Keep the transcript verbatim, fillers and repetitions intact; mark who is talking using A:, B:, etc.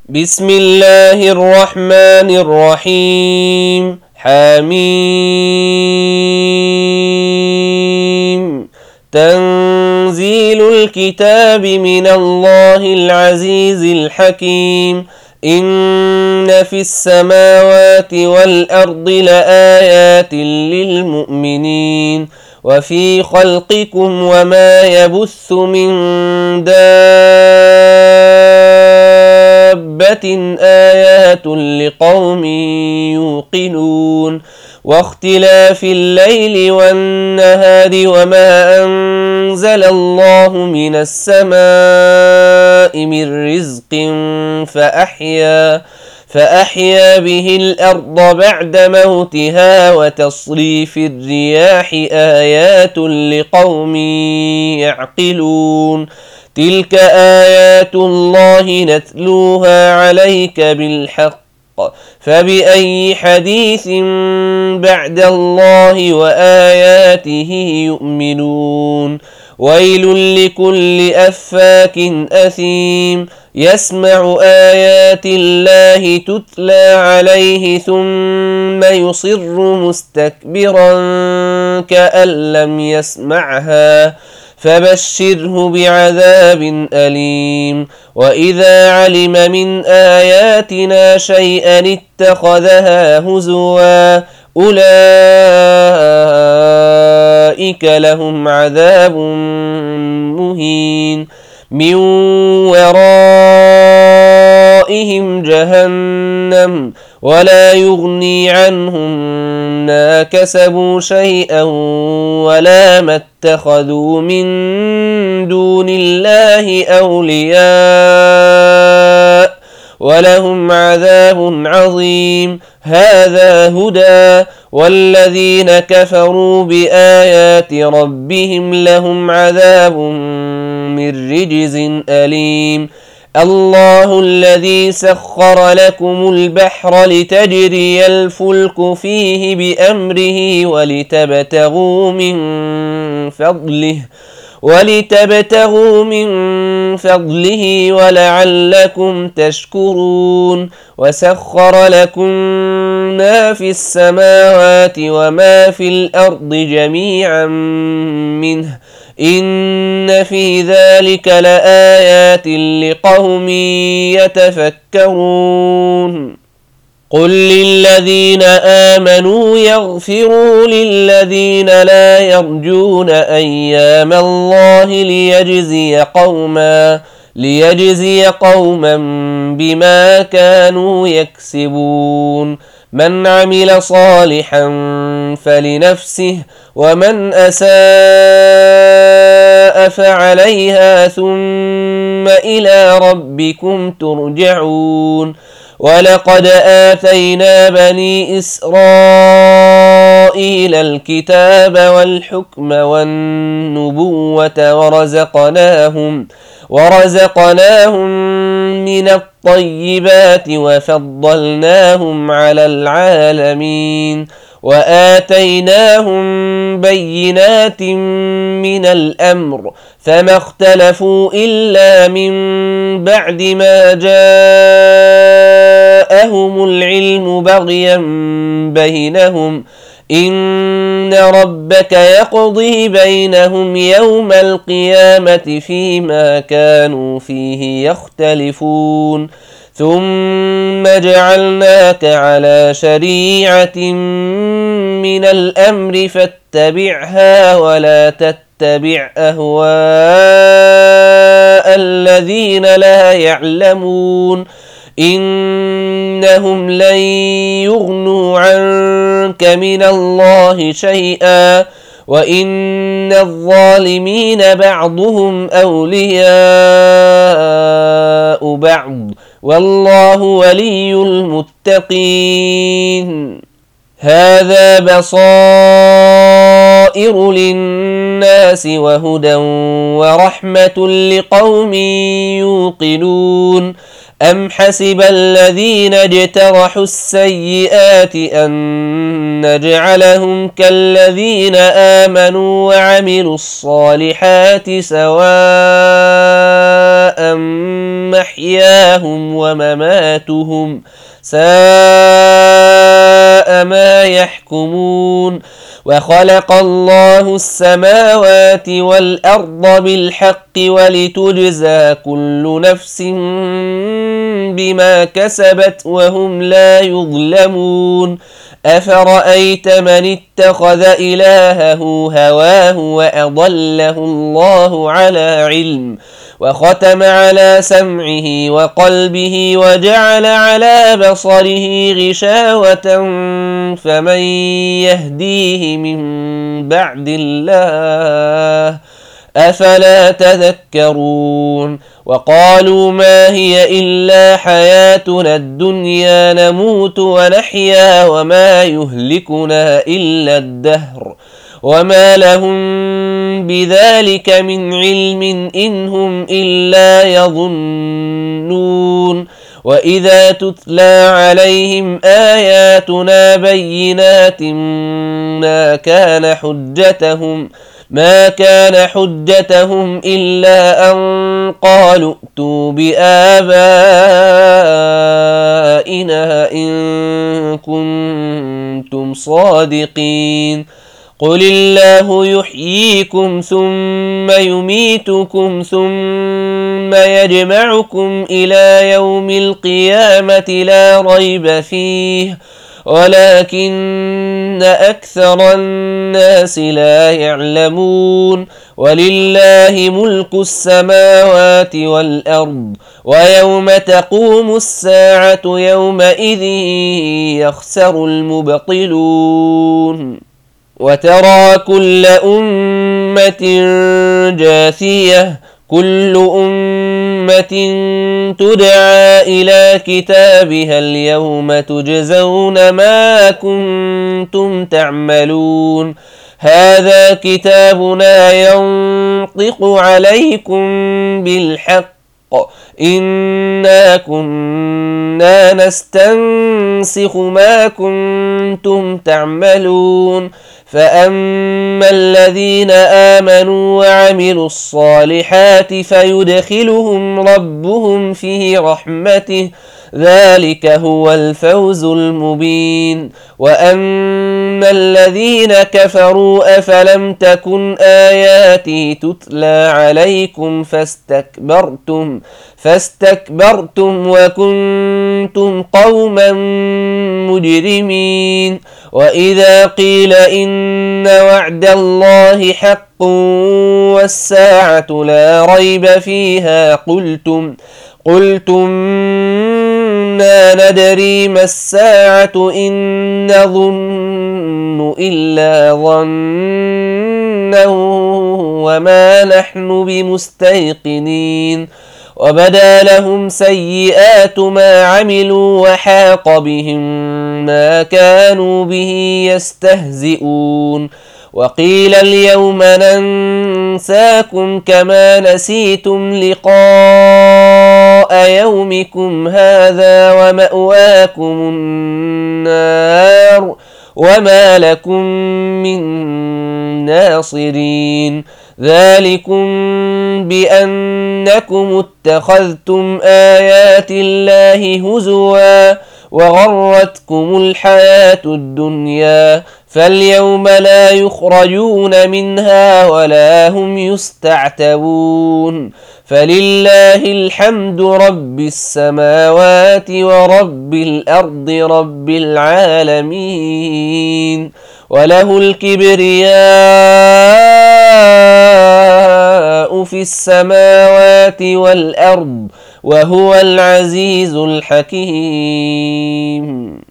A: بسم الله الرحمن الرحيم. حميم. تنزيل الكتاب من الله العزيز الحكيم. إن في السماوات والأرض لآيات للمؤمنين وفي خلقكم وما يبث من دابة آيات لقوم يوقنون واختلاف الليل والنهار وما أنزل الله من السماء من رزق فأحيا فأحيا به الأرض بعد موتها وتصريف الرياح آيات لقوم يعقلون تلك آيات الله نتلوها عليك بالحق فبأي حديث بعد الله وآياته يؤمنون ويل لكل أفاك أثيم يسمع آيات الله تتلى عليه ثم يصر مستكبرا كأن لم يسمعها فبشره بعذاب أليم وإذا علم من آياتنا شيئا اتخذها هزوا أولئك لهم عذاب مهين من ورائهم جهنم ولا يغني عنهم ما كسبوا شيئا ولا ما اتخذوا من دون الله أولياء ولهم عذاب عظيم هذا هدى والذين كفروا بآيات ربهم لهم عذاب من رجز أليم الله الذي سخر لكم البحر لتجري الفلك فيه بأمره ولتبتغوا من فضله ولتبتغوا من فضله ولعلكم تشكرون وسخر لكم ما في السماوات وما في الأرض جميعا منه إن في ذلك لآيات لقوم يتفكرون قل للذين آمنوا يغفروا للذين لا يرجون أيام الله ليجزي قوما ليجزي قوما بما كانوا يكسبون من عمل صالحا فلنفسه ومن أساء فعليها ثم إلى ربكم ترجعون ولقد آتينا بني إسرائيل الكتاب والحكم والنبوة ورزقناهم ورزقناهم من الطيبات وفضلناهم على العالمين وآتيناهم بينات من الأمر فما اختلفوا إلا من بعد ما جاءهم العلم بغيا بينهم إن ربك يقضي بينهم يوم القيامة فيما كانوا فيه يختلفون ثم جعلناك على شريعة من الأمر فاتبعها ولا تتبع أهواء الذين لا يعلمون إنهم لن يغنوا عنك من الله شيئا وإن الظالمين بعضهم أولياء بعض والله ولي المتقين هذا بصائر للناس وهدى ورحمة لقوم يوقنون أم حسب الذين اجترحوا السيئات أن نجعلهم كالذين آمنوا وعملوا الصالحات سواء محياهم ومماتهم ساء ما يحكمون وخلق الله السماوات والأرض بالحق ولتجزى كل نفس بما كسبت وهم لا يظلمون أفرأيت من اتخذ إلهه هواه وأضله الله على علم وختم على سمعه وقلبه وجعل على بصره غشاوة فمن يهديه من بعد الله أفلا تذكرون وقالوا ما هي إلا حياتنا الدنيا نموت ونحيا وما يهلكنا إلا الدهر وما لهم بذلك من علم إن هم إلا يظنون وإذا تتلى عليهم آياتنا بينات ما كان حجتهم ما كان حجتهم إلا أن قالوا ائتوا بآبائنا إن كنتم صادقين قل الله يحييكم ثم يميتكم ثم يجمعكم إلى يوم القيامة لا ريب فيه ولكن أكثر الناس لا يعلمون ولله ملك السماوات والأرض ويوم تقوم الساعة يومئذ يخسر المبطلون وترى كل أمة جاثية كل أمة تدعى إلى كتابها اليوم تجزون ما كنتم تعملون هذا كتابنا ينطق عليكم بالحق إنا كنا نستنسخ ما كنتم تعملون فأما الذين آمنوا وعملوا الصالحات فيدخلهم ربهم في رحمته ذلك هو الفوز المبين وأما الذين كفروا أفلم تكن آياتي تتلى عليكم فاستكبرتم فاستكبرتم وكنتم قوما مجرمين وإذا قيل إن وعد الله حق والساعة لا ريب فيها قلتم قلتم ما ندري ما الساعة إن نظن إلا ظنا وما نحن بمستيقنين وبدا لهم سيئات ما عملوا وحاق بهم ما كانوا به يستهزئون وقيل اليوم ننساكم كما نسيتم لقاء يومكم هذا ومأواكم النار وما لكم من ناصرين ذلكم بأنكم اتخذتم آيات الله هزوا وغرتكم الحياة الدنيا فاليوم لا يخرجون منها ولا هم يستعتبون فلله الحمد رب السماوات ورب الأرض رب العالمين وله الكبرياء في السماوات والأرض وهو العزيز الحكيم.